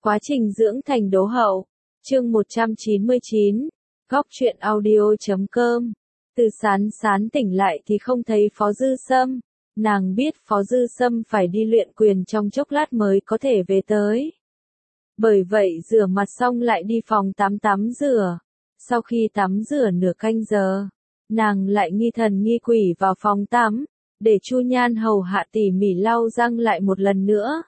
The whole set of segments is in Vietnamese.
Quá trình dưỡng thành đố hậu. Chương 199. Góc truyện audio.com. Từ Sán Sán tỉnh lại thì không thấy Phó Dư Sâm. Nàng biết Phó Dư Sâm phải đi luyện quyền trong chốc lát mới có thể về tới. Bởi vậy rửa mặt xong lại đi phòng tắm rửa. Sau khi tắm rửa nửa canh giờ, nàng lại nghi thần nghi quỷ vào phòng tắm, để Chu Nhan hầu hạ tỉ mỉ lau răng lại một lần nữa.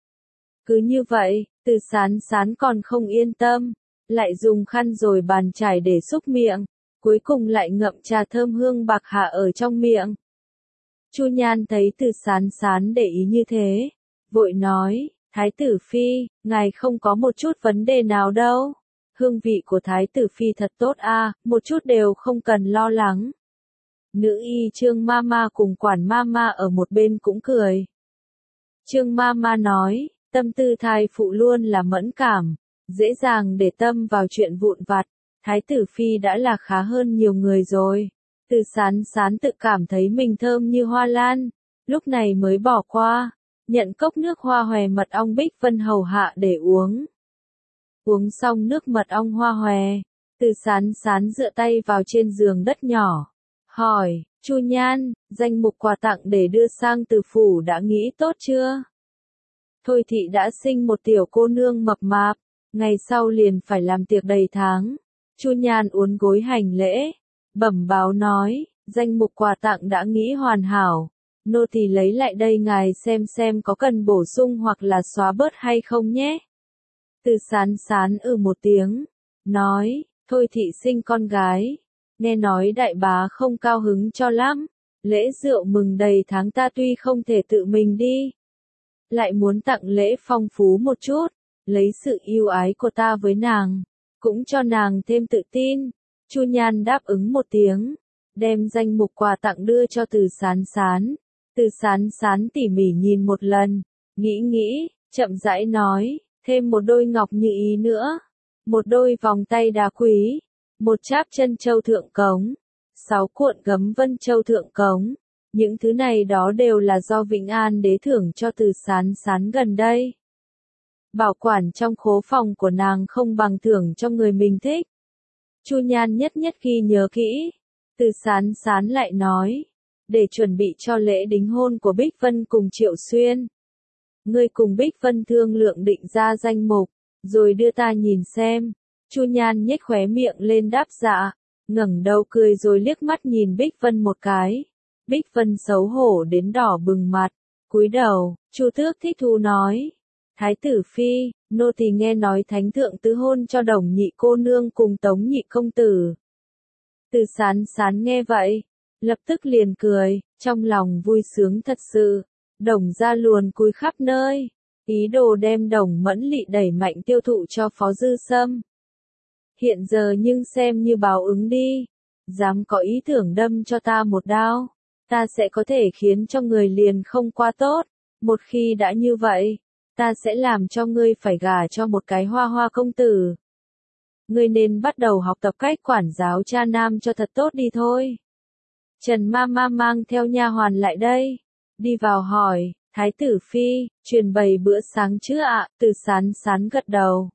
Cứ như vậy, Từ Sán Sán còn không yên tâm, lại dùng khăn rồi bàn chải để xúc miệng, cuối cùng lại ngậm trà thơm hương bạc hà ở trong miệng. Chu Nhan thấy Từ Sán Sán để ý như thế, vội nói, Thái tử Phi, ngài không có một chút vấn đề nào đâu. Hương vị của Thái tử Phi thật tốt a, một chút đều không cần lo lắng. Nữ y Trương Mama cùng quản Mama ở một bên cũng cười. Trương Mama nói, tâm tư thai phụ luôn là mẫn cảm, dễ dàng để tâm vào chuyện vụn vặt. Thái tử Phi đã là khá hơn nhiều người rồi. Từ Sán Sán tự cảm thấy mình thơm như hoa lan, lúc này mới bỏ qua, nhận cốc nước hoa hòe mật ong Bích Vân hầu hạ để uống. Uống xong nước mật ong hoa hòe, Từ Sán Sán dựa tay vào trên giường đất nhỏ, hỏi, Chu Nhan, danh mục quà tặng để đưa sang Từ phủ đã nghĩ tốt chưa? Thôi thị đã sinh một tiểu cô nương mập mạp, ngày sau liền phải làm tiệc đầy tháng. Chu Nhan uốn gối hành lễ, bẩm báo nói, danh mục quà tặng đã nghĩ hoàn hảo, nô tỳ lấy lại đây ngài xem có cần bổ sung hoặc là xóa bớt hay không nhé. Từ Sán Sán một tiếng, nói, thôi thị sinh con gái, nghe nói đại bá không cao hứng cho lắm, lễ rượu mừng đầy tháng ta tuy không thể tự mình đi, lại muốn tặng lễ phong phú một chút, lấy sự yêu ái của ta với nàng, cũng cho nàng thêm tự tin. Chu Nhan đáp ứng một tiếng, đem danh mục quà tặng đưa cho Từ Sán Sán. Từ Sán Sán tỉ mỉ nhìn một lần, nghĩ, chậm rãi nói, thêm một đôi ngọc như ý nữa, một đôi vòng tay đá quý, một cháp chân châu thượng cống, 6 cuộn gấm vân châu thượng cống. Những thứ này đó đều là do Vĩnh An đế thưởng cho Từ Sán Sán gần đây. Bảo quản trong khố phòng của nàng không bằng thưởng cho người mình thích. Chu Nhan nhất ghi nhớ kỹ. Từ Sán Sán lại nói, để chuẩn bị cho lễ đính hôn của Bích Vân cùng Triệu Xuyên. Ngươi cùng Bích Vân thương lượng định ra danh mục, rồi đưa ta nhìn xem. Chu Nhan nhếch khóe miệng lên đáp dạ, ngẩng đầu cười rồi liếc mắt nhìn Bích Vân một cái. Bích Vân xấu hổ đến đỏ bừng mặt, cúi đầu. Chu Tước thích thú nói, Thái tử Phi, nô tỳ nghe nói thánh thượng tứ hôn cho Đồng nhị cô nương cùng Tống nhị công tử. Từ Sán Sán nghe vậy, lập tức liền cười, trong lòng vui sướng thật sự. Đồng gia luồn cúi khắp nơi, ý đồ đem Đồng Mẫn Lị đẩy mạnh tiêu thụ cho Phó Dư Sâm. Hiện giờ nhưng xem như báo ứng đi, dám có ý tưởng đâm cho ta một đao, ta sẽ có thể khiến cho người liền không qua tốt. Một khi đã như vậy, ta sẽ làm cho ngươi phải gả cho một cái hoa công tử. Ngươi nên bắt đầu học tập cách quản giáo cha nam cho thật tốt đi thôi. Trần Mama mang theo nha hoàn lại đây, đi vào hỏi, Thái tử Phi, truyền bày bữa sáng chứ ạ? Từ Sán Sán gật đầu.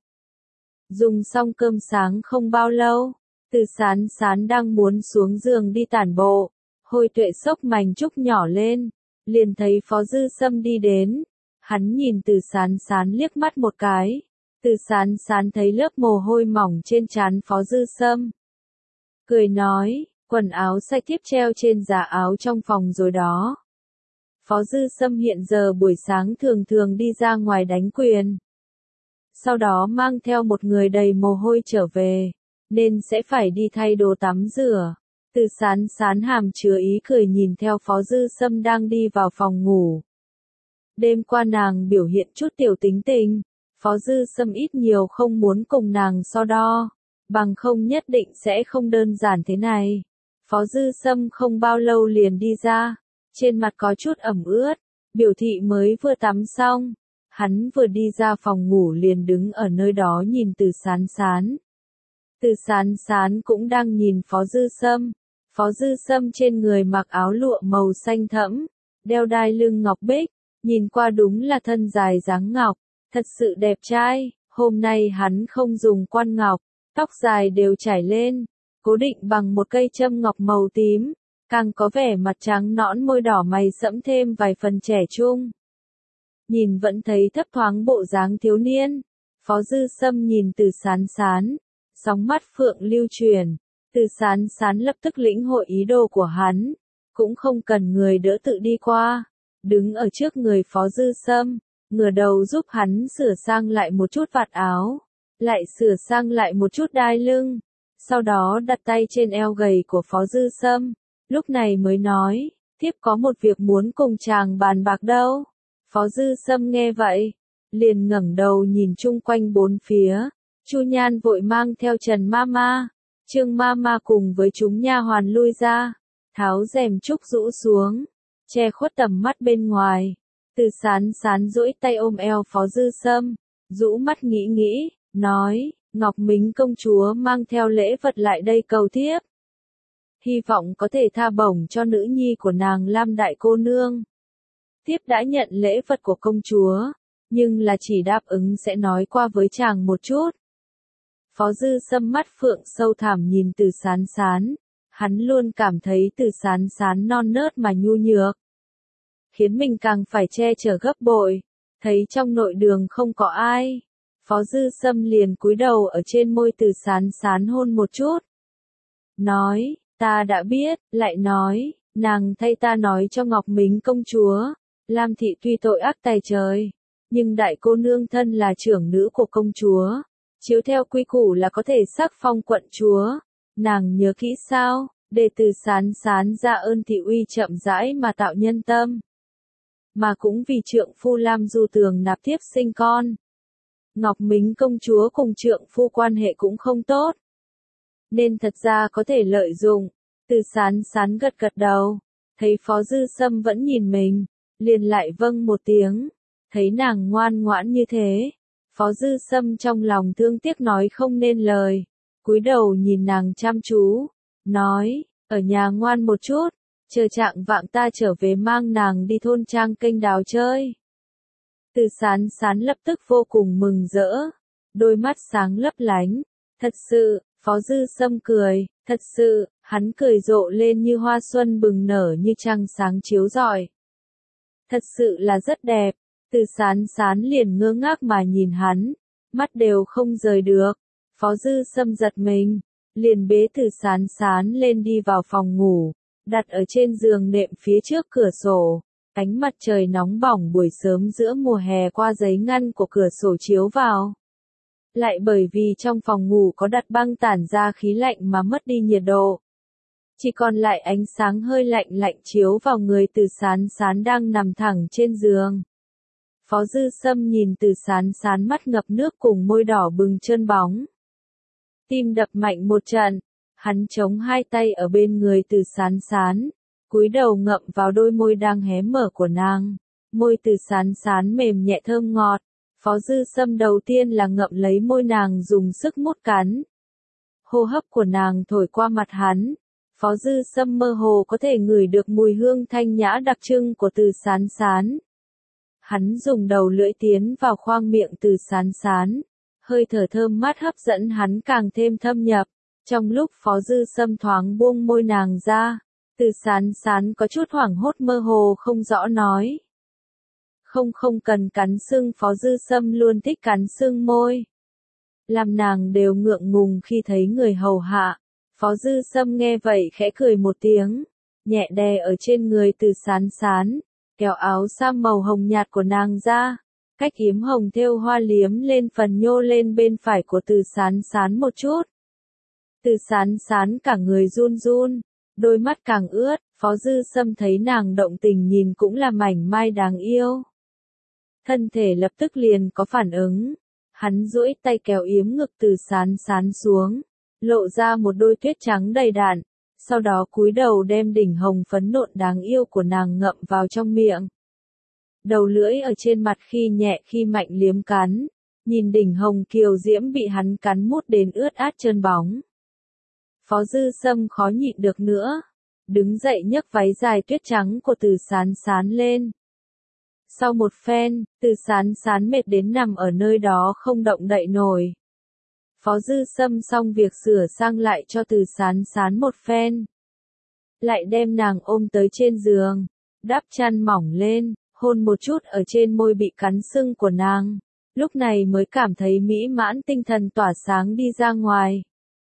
Dùng xong cơm sáng không bao lâu, Từ Sán Sán đang muốn xuống giường đi tản bộ, Hồi Tuệ xốc mành trúc nhỏ lên, liền thấy Phó Dư Sâm đi đến. Hắn nhìn Từ Sán Sán liếc mắt một cái. Từ Sán Sán thấy lớp mồ hôi mỏng trên trán Phó Dư Sâm, cười nói, quần áo sạch tiếp treo trên giá áo trong phòng rồi đó. Phó Dư Sâm hiện giờ buổi sáng thường đi ra ngoài đánh quyền, sau đó mang theo một người đầy mồ hôi trở về, nên sẽ phải đi thay đồ tắm rửa. Từ Sán Sán hàm chứa ý cười nhìn theo Phó Dư Sâm đang đi vào phòng ngủ. Đêm qua nàng biểu hiện chút tiểu tính tình, Phó Dư Sâm ít nhiều không muốn cùng nàng so đo, bằng không nhất định sẽ không đơn giản thế này. Phó Dư Sâm không bao lâu liền đi ra, trên mặt có chút ẩm ướt, biểu thị mới vừa tắm xong. Hắn vừa đi ra phòng ngủ liền đứng ở nơi đó nhìn Từ Sán Sán. Từ Sán Sán cũng đang nhìn Phó Dư Sâm. Phó Dư Sâm trên người mặc áo lụa màu xanh thẫm, đeo đai lưng ngọc bích, nhìn qua đúng là thân dài dáng ngọc, thật sự đẹp trai. Hôm nay hắn không dùng quan ngọc, tóc dài đều chải lên, cố định bằng một cây châm ngọc màu tím, càng có vẻ mặt trắng nõn môi đỏ mày sẫm thêm vài phần trẻ trung. Nhìn vẫn thấy thấp thoáng bộ dáng thiếu niên. Phó Dư Sâm nhìn Từ Sán Sán, sóng mắt phượng lưu chuyển, Từ Sán Sán lập tức lĩnh hội ý đồ của hắn, cũng không cần người đỡ tự đi qua, đứng ở trước người Phó Dư Sâm, ngửa đầu giúp hắn sửa sang lại một chút vạt áo, lại sửa sang lại một chút đai lưng, sau đó đặt tay trên eo gầy của Phó Dư Sâm, lúc này mới nói, thiếp có một việc muốn cùng chàng bàn bạc đâu. Phó Dư Sâm nghe vậy, liền ngẩng đầu nhìn chung quanh bốn phía, Chu Nhan vội mang theo Trần Mama, Trương Mama cùng với chúng nha hoàn lui ra, tháo rèm trúc rũ xuống, che khuất tầm mắt bên ngoài. Từ Sán Sán duỗi tay ôm eo Phó Dư Sâm, rũ mắt nghĩ nghĩ, nói, Ngọc Mính công chúa mang theo lễ vật lại đây cầu thiếp. Hy vọng có thể tha bổng cho nữ nhi của nàng Lam đại cô nương. Thiếp đã nhận lễ vật của công chúa, nhưng là chỉ đáp ứng sẽ nói qua với chàng một chút. Phó Dư Sâm mắt phượng sâu thẳm nhìn Từ Sán Sán, hắn luôn cảm thấy Từ Sán Sán non nớt mà nhu nhược, khiến mình càng phải che chở gấp bội. Thấy trong nội đường không có ai, Phó Dư Sâm liền cúi đầu ở trên môi Từ Sán Sán hôn một chút. Nói, ta đã biết, lại nói, nàng thay ta nói cho Ngọc Mính công chúa, Lam thị tuy tội ác tày trời, nhưng đại cô nương thân là trưởng nữ của công chúa, chiếu theo quy củ là có thể sắc phong quận chúa. Nàng nhớ kỹ sao, để Từ Sán Sán ra ơn thị uy chậm rãi mà tạo nhân tâm. Mà cũng vì trượng phu Lam Du Tường nạp thiếp sinh con. Ngọc Mính công chúa cùng trượng phu quan hệ cũng không tốt, nên thật ra có thể lợi dụng. Từ Sán Sán gật gật đầu, thấy Phó Dư Sâm vẫn nhìn mình, liền lại vâng một tiếng. Thấy nàng ngoan ngoãn như thế, Phó Dư Sâm trong lòng thương tiếc nói không nên lời, cúi đầu nhìn nàng chăm chú, nói, ở nhà ngoan một chút, chờ trạng vạng ta trở về mang nàng đi thôn trang kênh đào chơi. Từ Sán Sán lập tức vô cùng mừng rỡ, đôi mắt sáng lấp lánh, thật sự. Phó Dư Sâm cười, thật sự, hắn cười rộ lên như hoa xuân bừng nở như trăng sáng chiếu rọi. Thật sự là rất đẹp. Từ Sán Sán liền ngơ ngác mà nhìn hắn, mắt đều không rời được. Phó Dư Sâm giật mình, liền bế Từ Sán Sán lên đi vào phòng ngủ, đặt ở trên giường nệm phía trước cửa sổ. Ánh mặt trời nóng bỏng buổi sớm giữa mùa hè qua giấy ngăn của cửa sổ chiếu vào. Lại bởi vì trong phòng ngủ có đặt băng tản ra khí lạnh mà mất đi nhiệt độ. Chỉ còn lại ánh sáng hơi lạnh lạnh chiếu vào người Từ Sán Sán đang nằm thẳng trên giường. Phó Dư Sâm nhìn Từ Sán Sán mắt ngập nước cùng môi đỏ bừng trơn bóng. Tim đập mạnh một trận, hắn chống hai tay ở bên người Từ Sán Sán, cúi đầu ngậm vào đôi môi đang hé mở của nàng. Môi Từ Sán Sán mềm nhẹ thơm ngọt. Phó Dư Sâm đầu tiên là ngậm lấy môi nàng dùng sức mút cắn. Hô hấp của nàng thổi qua mặt hắn. Phó Dư Sâm mơ hồ có thể ngửi được mùi hương thanh nhã đặc trưng của Từ Sán Sán. Hắn dùng đầu lưỡi tiến vào khoang miệng Từ Sán Sán. Hơi thở thơm mát hấp dẫn hắn càng thêm thâm nhập. Trong lúc Phó Dư Sâm thoáng buông môi nàng ra, Từ Sán Sán có chút hoảng hốt mơ hồ không rõ nói. Không cần cắn sưng. Phó Dư Sâm luôn thích cắn sưng môi, làm nàng đều ngượng ngùng khi thấy người hầu hạ. Phó Dư Sâm nghe vậy khẽ cười một tiếng, nhẹ đè ở trên người Từ Sán Sán, kéo áo sam màu hồng nhạt của nàng ra, cách yếm hồng thêu hoa liếm lên phần nhô lên bên phải của Từ Sán Sán một chút. Từ Sán Sán cả người run run, đôi mắt càng ướt. Phó Dư Sâm thấy nàng động tình nhìn cũng là mảnh mai đáng yêu. Thân thể lập tức liền có phản ứng. Hắn duỗi tay kéo yếm ngực Từ Sán Sán xuống, lộ ra một đôi tuyết trắng đầy đặn, sau đó cúi đầu đem đỉnh hồng phấn nộn đáng yêu của nàng ngậm vào trong miệng. Đầu lưỡi ở trên mặt khi nhẹ khi mạnh liếm cắn, nhìn đỉnh hồng kiều diễm bị hắn cắn mút đến ướt át trơn bóng. Phó Dư Sâm khó nhịn được nữa, đứng dậy nhấc váy dài tuyết trắng của Từ Sán Sán lên. Sau một phen, Từ Sán Sán mệt đến nằm ở nơi đó không động đậy nổi. Phó Dư Sâm xong việc sửa sang lại cho Từ Sán Sán một phen. Lại đem nàng ôm tới trên giường, đắp chăn mỏng lên, hôn một chút ở trên môi bị cắn sưng của nàng. Lúc này mới cảm thấy mỹ mãn, tinh thần tỏa sáng đi ra ngoài.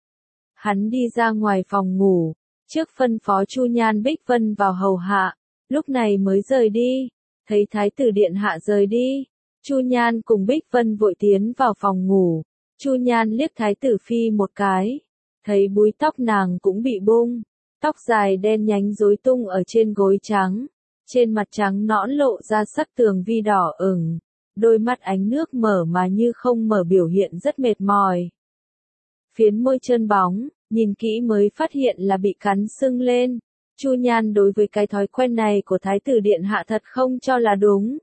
Hắn đi ra ngoài phòng ngủ, trước phân phó Chu Nhan Bích Vân vào hầu hạ, lúc này mới rời đi. Thấy Thái tử điện hạ rời đi, Chu Nhan cùng Bích Vân vội tiến vào phòng ngủ. Chu Nhan liếc Thái tử phi một cái, thấy búi tóc nàng cũng bị bung, tóc dài đen nhánh rối tung ở trên gối trắng, trên mặt trắng nõn lộ ra sắc tường vi đỏ ửng, đôi mắt ánh nước mở mà như không mở biểu hiện rất mệt mỏi. Phiến môi trơn bóng, nhìn kỹ mới phát hiện là bị cắn sưng lên. Chu Nhan đối với cái thói quen này của Thái tử điện hạ thật không cho là đúng.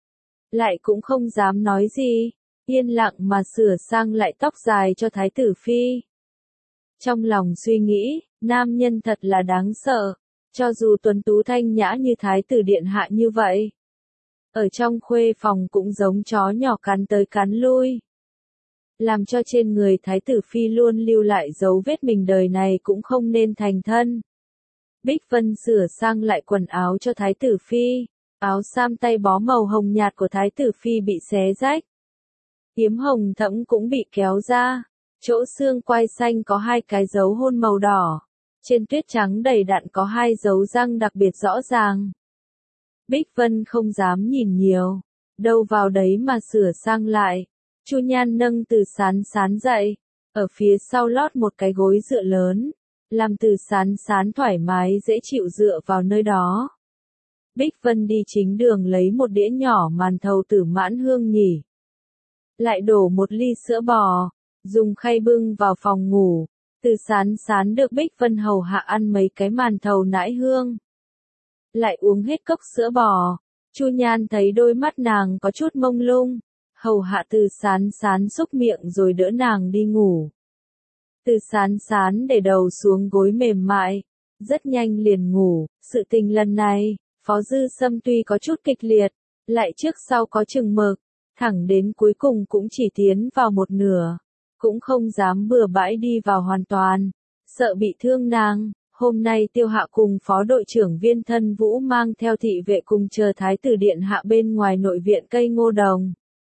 Lại cũng không dám nói gì, yên lặng mà sửa sang lại tóc dài cho Thái tử phi. Trong lòng suy nghĩ, nam nhân thật là đáng sợ, cho dù tuấn tú thanh nhã như Thái tử điện hạ như vậy. Ở trong khuê phòng cũng giống chó nhỏ cắn tới cắn lui. Làm cho trên người Thái tử phi luôn lưu lại dấu vết mình đời này cũng không nên thành thân. Bích Vân sửa sang lại quần áo cho Thái tử phi, áo sam tay bó màu hồng nhạt của Thái tử phi bị xé rách. Yếm hồng thẫm cũng bị kéo ra, chỗ xương quai xanh có 2 cái dấu hôn màu đỏ, trên tuyết trắng đầy đặn có 2 dấu răng đặc biệt rõ ràng. Bích Vân không dám nhìn nhiều, đâu vào đấy mà sửa sang lại. Chu Nhan nâng Từ Sán Sán dậy, ở phía sau lót một cái gối dựa lớn, làm Từ Sán Sán thoải mái dễ chịu dựa vào nơi đó. Bích Vân đi chính đường lấy một đĩa nhỏ màn thầu Tử Mãn Hương nhỉ. Lại đổ một ly sữa bò, dùng khay bưng vào phòng ngủ. Từ Sán Sán được Bích Vân hầu hạ ăn mấy cái màn thầu nãi hương. Lại uống hết cốc sữa bò. Chu Nhan thấy đôi mắt nàng có chút mông lung, hầu hạ Từ Sán Sán xúc miệng rồi đỡ nàng đi ngủ. Từ Sán Sán để đầu xuống gối mềm mại, rất nhanh liền ngủ. Sự tình lần này, Phó Dư Sâm tuy có chút kịch liệt, lại trước sau có chừng mực, thẳng đến cuối cùng cũng chỉ tiến vào một nửa, cũng không dám bừa bãi đi vào hoàn toàn, sợ bị thương nàng. Hôm nay Tiêu Hạ cùng Phó đội trưởng Viên Thân Vũ mang theo thị vệ cùng chờ Thái tử điện hạ bên ngoài nội viện cây ngô đồng.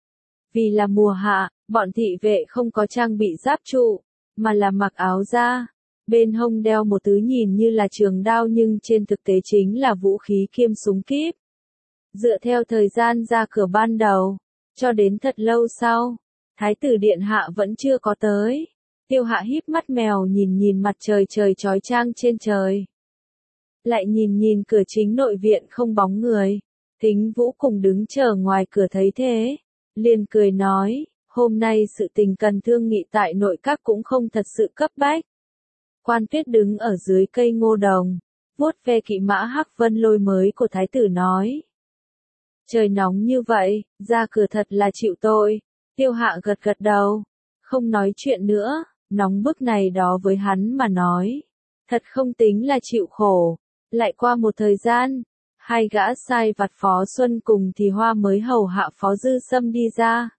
Vì là mùa hạ, bọn thị vệ không có trang bị giáp trụ, mà là mặc áo da, bên hông đeo một thứ nhìn như là trường đao nhưng trên thực tế chính là vũ khí kiêm súng kíp. Dựa theo thời gian ra cửa ban đầu, cho đến thật lâu sau, Thái tử điện hạ vẫn chưa có tới. Tiêu Hạ híp mắt mèo nhìn mặt trời trời chói chang trên trời. Lại nhìn cửa chính nội viện không bóng người. Thính Vũ cùng đứng chờ ngoài cửa thấy thế, liền cười nói, hôm nay sự tình cần thương nghị tại nội các cũng không thật sự cấp bách. Quan Tuyết đứng ở dưới cây ngô đồng, vuốt ve kỵ mã Hắc Vân Lôi mới của thái tử nói. Trời nóng như vậy, ra cửa thật là chịu tội. Tiêu Hạ gật gật đầu, không nói chuyện nữa, nóng bức này đó với hắn mà nói. Thật không tính là chịu khổ. Lại qua một thời gian, hai gã sai vặt Phó Xuân cùng thì Hoa mới hầu hạ Phó Dư Sâm đi ra.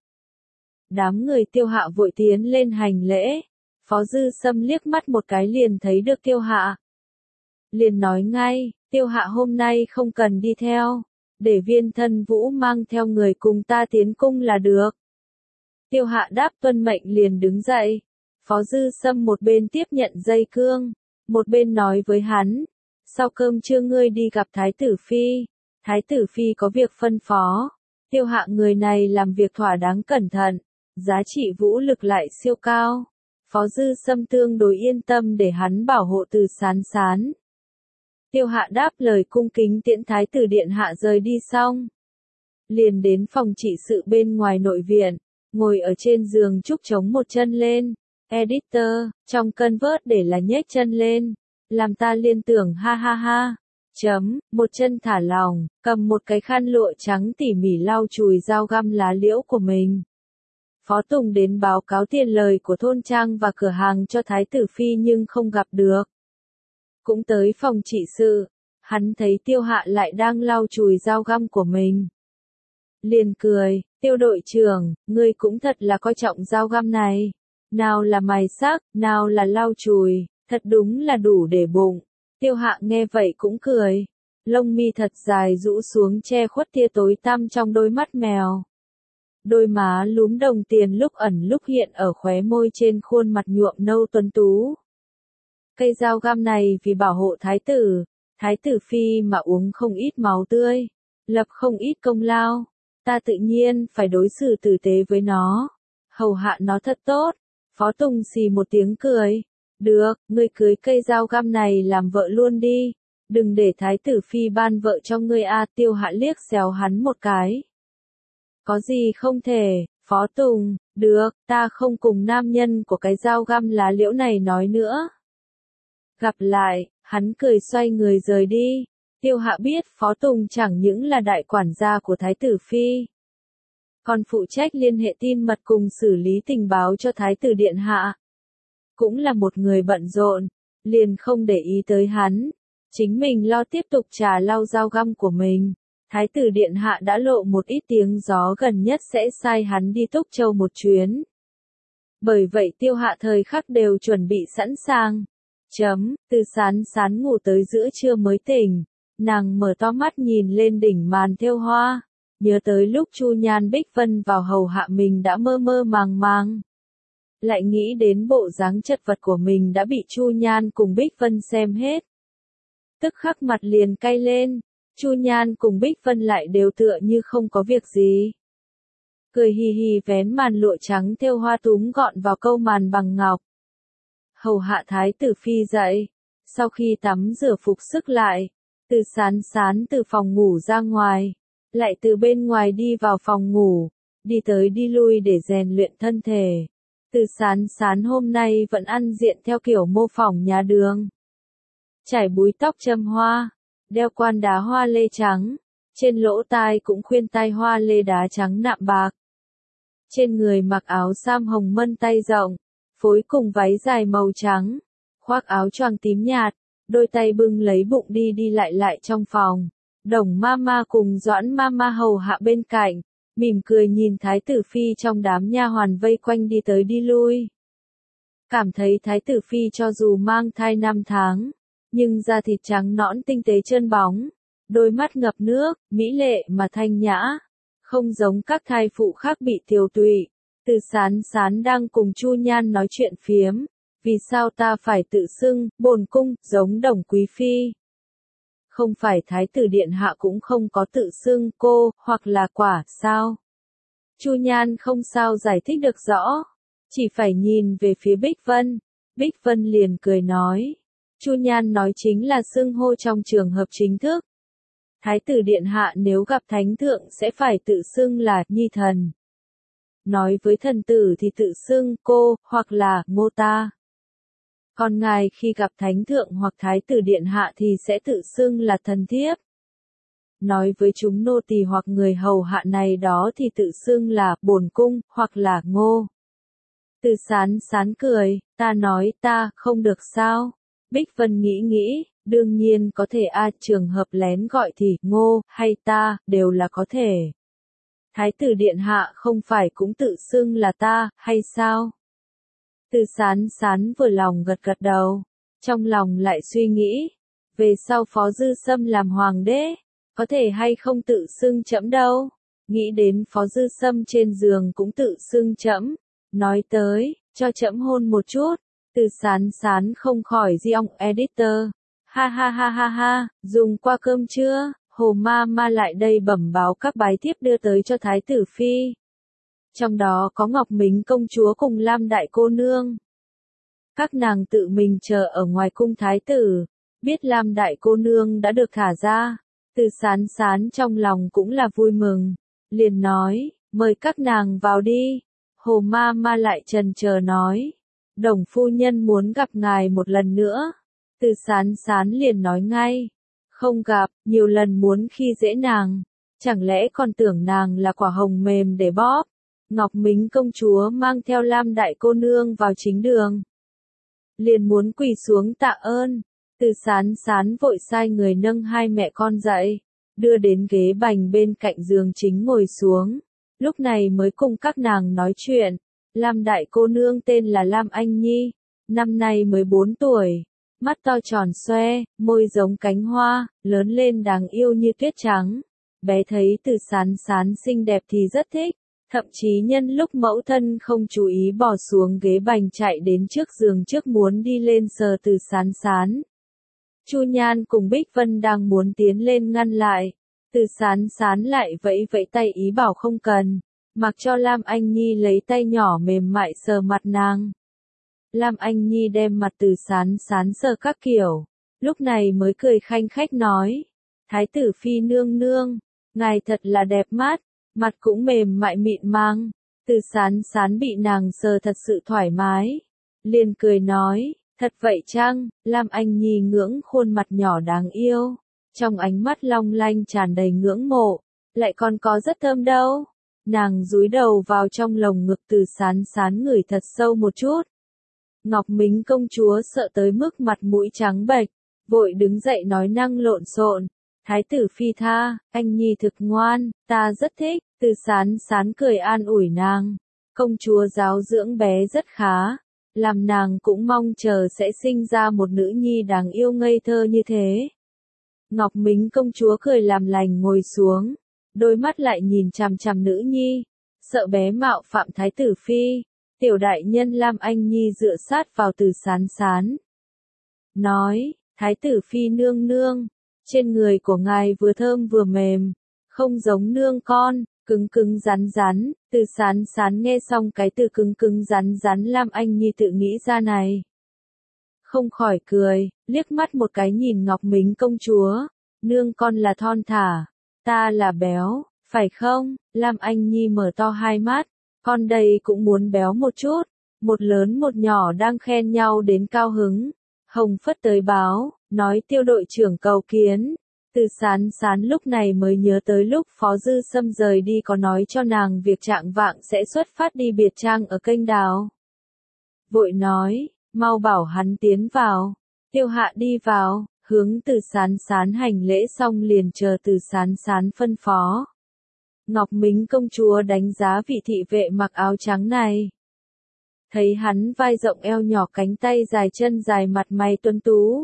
Đám người Tiêu Hạ vội tiến lên hành lễ. Phó Dư Sâm liếc mắt một cái liền thấy được Tiêu Hạ. Liền nói ngay, Tiêu Hạ hôm nay không cần đi theo, để Viên Thân Vũ mang theo người cùng ta tiến cung là được. Tiêu Hạ đáp tuân mệnh liền đứng dậy. Phó Dư Sâm một bên tiếp nhận dây cương, một bên nói với hắn, sau cơm trưa ngươi đi gặp Thái tử Phi. Thái tử Phi có việc phân phó. Tiêu Hạ người này làm việc thỏa đáng cẩn thận, giá trị vũ lực lại siêu cao. Phó Dư Sâm tương đối yên tâm để hắn bảo hộ Từ Sán Sán. Tiêu Hạ đáp lời cung kính tiễn Thái tử điện hạ rời đi xong, liền đến phòng trị sự bên ngoài nội viện, ngồi ở trên giường trúc chống một chân lên. Editor, trong cân vớt để là nhếch chân lên, làm ta liên tưởng ha ha ha. Một chân thả lỏng, cầm một cái khăn lụa trắng tỉ mỉ lau chùi dao găm lá liễu của mình. Phó Tùng đến báo cáo tiền lời của thôn trang và cửa hàng cho Thái tử Phi nhưng không gặp được. Cũng tới phòng trị sự, hắn thấy Tiêu Hạ lại đang lau chùi dao găm của mình. liền cười, Tiêu đội trưởng, ngươi cũng thật là coi trọng dao găm này. Nào là mài sắc, nào là lau chùi, thật đúng là đủ để bụng. Tiêu Hạ nghe vậy cũng cười. Lông mi thật dài rũ xuống che khuất tia tối tăm trong đôi mắt mèo. Đôi má lúm đồng tiền lúc ẩn lúc hiện ở khóe môi trên khuôn mặt nhuộm nâu tuấn tú. Cây dao găm này vì bảo hộ thái tử phi mà uống không ít máu tươi, lập không ít công lao. Ta tự nhiên phải đối xử tử tế với nó, hầu hạ nó thật tốt. Phó Tùng xì một tiếng cười. Được, ngươi cưới cây dao găm này làm vợ luôn đi. Đừng để thái tử phi ban vợ cho ngươi a. Tiêu Hạ liếc xéo hắn một cái. Có gì không thể, Phó Tùng, được, ta không cùng nam nhân của cái dao găm lá liễu này nói nữa. Gặp lại, hắn cười xoay người rời đi. Tiêu Hạ biết Phó Tùng chẳng những là đại quản gia của thái tử phi, còn phụ trách liên hệ tin mật cùng xử lý tình báo cho thái tử điện hạ. Cũng là một người bận rộn, liền không để ý tới hắn. Chính mình lo tiếp tục trà lau dao găm của mình. Thái tử điện hạ đã lộ một ít tiếng gió gần nhất sẽ sai hắn đi Túc Châu một chuyến. Bởi vậy Tiêu Hạ thời khắc đều chuẩn bị sẵn sàng. Từ sán ngủ tới giữa trưa mới tỉnh. Nàng mở to mắt nhìn lên đỉnh màn thêu hoa. Nhớ tới lúc Chu Nhan Bích Vân vào hầu hạ mình đã mơ mơ màng màng. Lại nghĩ đến bộ dáng chật vật của mình đã bị Chu Nhan cùng Bích Vân xem hết. Tức khắc mặt liền cay lên. Chu Nhan cùng Bích Vân lại đều tựa như không có việc gì. Cười hì hì vén màn lụa trắng thêu hoa túm gọn vào câu màn bằng ngọc. Hầu hạ thái tử phi dậy. Sau khi tắm rửa phục sức lại, Từ Sán từ phòng ngủ ra ngoài, lại từ bên ngoài đi vào phòng ngủ, đi tới đi lui để rèn luyện thân thể. Từ Sán hôm nay vẫn ăn diện theo kiểu mô phỏng nhà đường. Chải búi tóc châm hoa, đeo quan đá hoa lê trắng, trên lỗ tai cũng khuyên tai hoa lê đá trắng nạm bạc. Trên người mặc áo sam hồng mân tay rộng, phối cùng váy dài màu trắng, khoác áo choàng tím nhạt, đôi tay bưng lấy bụng đi lại trong phòng. Đồng Mama cùng Doãn Mama hầu hạ bên cạnh, mỉm cười nhìn thái tử phi trong đám nha hoàn vây quanh đi tới đi lui. Cảm thấy thái tử phi cho dù mang thai 5 tháng, nhưng da thịt trắng nõn tinh tế trơn bóng, đôi mắt ngập nước, mỹ lệ mà thanh nhã, không giống các thai phụ khác bị tiều tụy. Từ Sán đang cùng Chu Nhan nói chuyện phiếm, vì sao ta phải tự xưng bổn cung giống Đồng quý phi? Không phải thái tử điện hạ cũng không có tự xưng cô hoặc là quả sao? Chu Nhan không sao giải thích được rõ, chỉ phải nhìn về phía Bích Vân. Bích Vân liền cười nói, Chu Nhan nói chính là xưng hô trong trường hợp chính thức. Thái tử điện hạ nếu gặp thánh thượng sẽ phải tự xưng là nhi thần. Nói với thần tử thì tự xưng cô hoặc là mô ta. Còn ngài khi gặp thánh thượng hoặc thái tử điện hạ thì sẽ tự xưng là thần thiếp. Nói với chúng nô tỳ hoặc người hầu hạ này đó thì tự xưng là bổn cung hoặc là ngô. Từ Sán cười, ta nói ta không được sao? Bích Vân nghĩ, đương nhiên có thể trường hợp lén gọi thì ngô hay ta đều là có thể. Thái tử điện hạ không phải cũng tự xưng là ta hay sao? Từ Sán vừa lòng gật đầu, trong lòng lại suy nghĩ, về sau Phó Dư Sâm làm hoàng đế, có thể hay không tự xưng trẫm đâu. Nghĩ đến Phó Dư Sâm trên giường cũng tự xưng trẫm, nói tới, cho trẫm hôn một chút. Từ Sán không khỏi di ông editor. Ha, dùng qua cơm chưa? Hồ Mama lại đây bẩm báo các bài tiếp đưa tới cho thái tử phi. Trong đó có Ngọc Mính công chúa cùng Lam đại cô nương. Các nàng tự mình chờ ở ngoài cung thái tử, biết Lam đại cô nương đã được thả ra. Từ Sán trong lòng cũng là vui mừng, liền nói, mời các nàng vào đi. Hồ Mama lại chần chờ nói, Đồng phu nhân muốn gặp ngài một lần nữa. Từ Sán liền nói ngay, không gặp, nhiều lần muốn khi dễ nàng, chẳng lẽ còn tưởng nàng là quả hồng mềm để bóp. Ngọc Mính công chúa mang theo Lam đại cô nương vào chính đường, liền muốn quỳ xuống tạ ơn. Từ Sán vội sai người nâng hai mẹ con dậy, đưa đến ghế bành bên cạnh giường chính ngồi xuống. Lúc này mới cùng các nàng nói chuyện. Lam đại cô nương tên là Lam Anh Nhi, năm nay mới 4 tuổi. Mắt to tròn xoe, môi giống cánh hoa, lớn lên đáng yêu như tuyết trắng. Bé thấy Từ Sán Sán xinh đẹp thì rất thích. Thậm chí nhân lúc mẫu thân không chú ý bỏ xuống ghế bành chạy đến trước giường trước muốn đi lên sờ Từ Sán Sán. Chu Nhan cùng Bích Vân đang muốn tiến lên ngăn lại. Từ Sán Sán lại vẫy vẫy tay ý bảo không cần, mặc cho Lam Anh Nhi lấy tay nhỏ mềm mại sờ mặt nàng. Lam Anh Nhi đem mặt Từ Sán Sán sờ các kiểu, lúc này mới cười khanh khách nói, Thái tử phi nương nương, ngài thật là đẹp mắt, mặt cũng mềm mại mịn màng. Từ Sán Sán bị nàng sờ thật sự thoải mái, liền cười nói, thật vậy chăng? Lam Anh Nhi ngưỡng khuôn mặt nhỏ đáng yêu, trong ánh mắt long lanh tràn đầy ngưỡng mộ, lại còn có rất thơm đâu. Nàng dúi đầu vào trong lồng ngực Từ Sán Sán ngửi thật sâu một chút. Ngọc Mính công chúa sợ tới mức mặt mũi trắng bệch, vội đứng dậy nói năng lộn xộn, Thái tử phi tha, anh Nhi thực ngoan, ta rất thích. Từ Sán Sán cười an ủi nàng, công chúa giáo dưỡng bé rất khá, làm nàng cũng mong chờ sẽ sinh ra một nữ nhi đáng yêu ngây thơ như thế. Ngọc Mính công chúa cười làm lành ngồi xuống, đôi mắt lại nhìn chằm chằm nữ nhi, sợ bé mạo phạm Thái tử phi. Tiểu đại nhân Lam Anh Nhi dựa sát vào Từ Sán Sán, nói, Thái tử phi nương nương, trên người của ngài vừa thơm vừa mềm, không giống nương con, cứng cứng rắn rắn. Từ Sán Sán nghe xong cái từ cứng cứng rắn rắn Lam Anh Nhi tự nghĩ ra này, không khỏi cười, liếc mắt một cái nhìn Ngọc Mính công chúa, nương con là thon thả, ta là béo, phải không? Lam Anh Nhi mở to hai mắt, con đây cũng muốn béo một chút. Một lớn một nhỏ đang khen nhau đến cao hứng. Hồng Phất tới báo, nói Tiêu đội trưởng cầu kiến. Từ Sán Sán lúc này mới nhớ tới lúc Phó Dư Sâm rời đi có nói cho nàng việc trạng vạng sẽ xuất phát đi biệt trang ở kênh đào. Vội nói, mau bảo hắn tiến vào. Tiêu Hạ đi vào, hướng Từ Sán Sán hành lễ xong liền chờ Từ Sán Sán phân phó. Ngọc Mính công chúa đánh giá vị thị vệ mặc áo trắng này. Thấy hắn vai rộng eo nhỏ cánh tay dài chân dài mặt mày tuấn tú.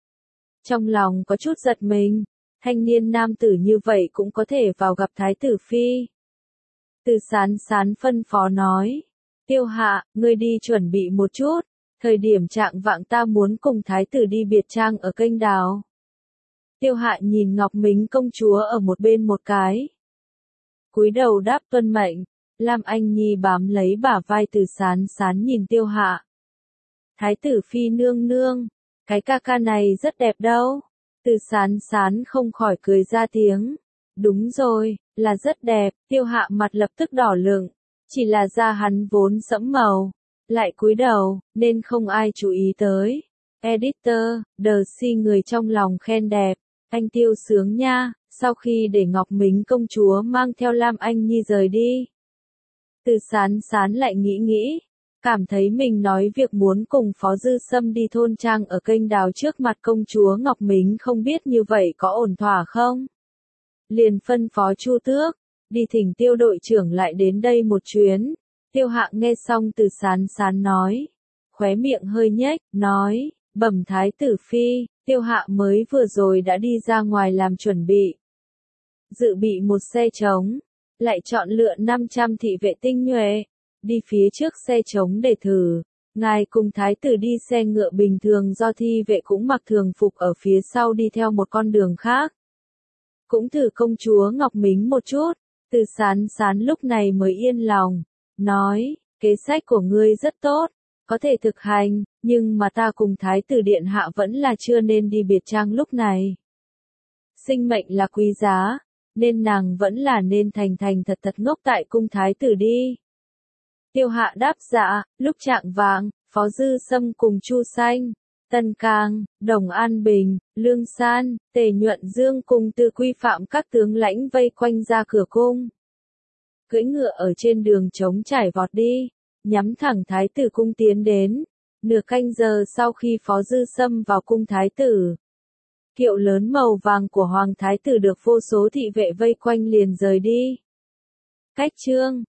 Trong lòng có chút giật mình, thanh niên nam tử như vậy cũng có thể vào gặp Thái tử phi. Từ Sán Sán phân phó nói, Tiêu Hạ, ngươi đi chuẩn bị một chút, thời điểm trạng vạng ta muốn cùng Thái tử đi biệt trang ở kênh đào. Tiêu Hạ nhìn Ngọc Mính công chúa ở một bên một cái, cúi đầu đáp tuân mệnh. Lam Anh Nhi bám lấy bả vai Từ Sán Sán nhìn Tiêu Hạ. Thái tử phi nương nương, cái ca ca này rất đẹp đâu. Từ Sán Sán không khỏi cười ra tiếng. Đúng rồi, là rất đẹp. Tiêu Hạ mặt lập tức đỏ lựng, chỉ là da hắn vốn sẫm màu, lại cúi đầu, nên không ai chú ý tới. Editor, The người trong lòng khen đẹp, anh Tiêu sướng nha. Sau khi để Ngọc Mính công chúa mang theo Lam Anh Nhi rời đi, Từ Sán Sán lại nghĩ, cảm thấy mình nói việc muốn cùng Phó Dư Sâm đi thôn trang ở kênh đào trước mặt công chúa Ngọc Mính không biết như vậy có ổn thỏa không? Liền phân phó Chu Tước, đi thỉnh Tiêu đội trưởng lại đến đây một chuyến. Tiêu Hạ nghe xong Từ Sán Sán nói, khóe miệng hơi nhếch, nói, bẩm Thái tử phi, Tiêu Hạ mới vừa rồi đã đi ra ngoài làm chuẩn bị. Dự bị một xe trống, lại chọn lựa 500 thị vệ tinh nhuệ, đi phía trước xe trống để thử. Ngài cùng Thái tử đi xe ngựa bình thường do thị vệ cũng mặc thường phục ở phía sau đi theo một con đường khác. Cũng thử công chúa Ngọc Mính một chút. Từ Sán Sán lúc này mới yên lòng, nói, kế sách của ngươi rất tốt, có thể thực hành, nhưng mà ta cùng Thái tử điện hạ vẫn là chưa nên đi biệt trang lúc này. Sinh mệnh là quý giá, nên nàng vẫn là nên thành thành thật thật ngốc tại cung Thái tử đi. Tiêu Hạ đáp dạ. Lúc trạng vạng, Phó Dư Sâm cùng Chu Xanh, Tân Cang, Đồng An Bình, Lương San, Tề Nhuận Dương cùng Từ Quy Phạm các tướng lãnh vây quanh ra cửa cung. Cưỡi ngựa ở trên đường trống trải vọt đi, nhắm thẳng Thái tử cung tiến đến. Nửa canh giờ sau khi Phó Dư Sâm vào cung Thái tử, Kiệu lớn màu vàng của Hoàng Thái tử được vô số thị vệ vây quanh liền rời đi. Cách chương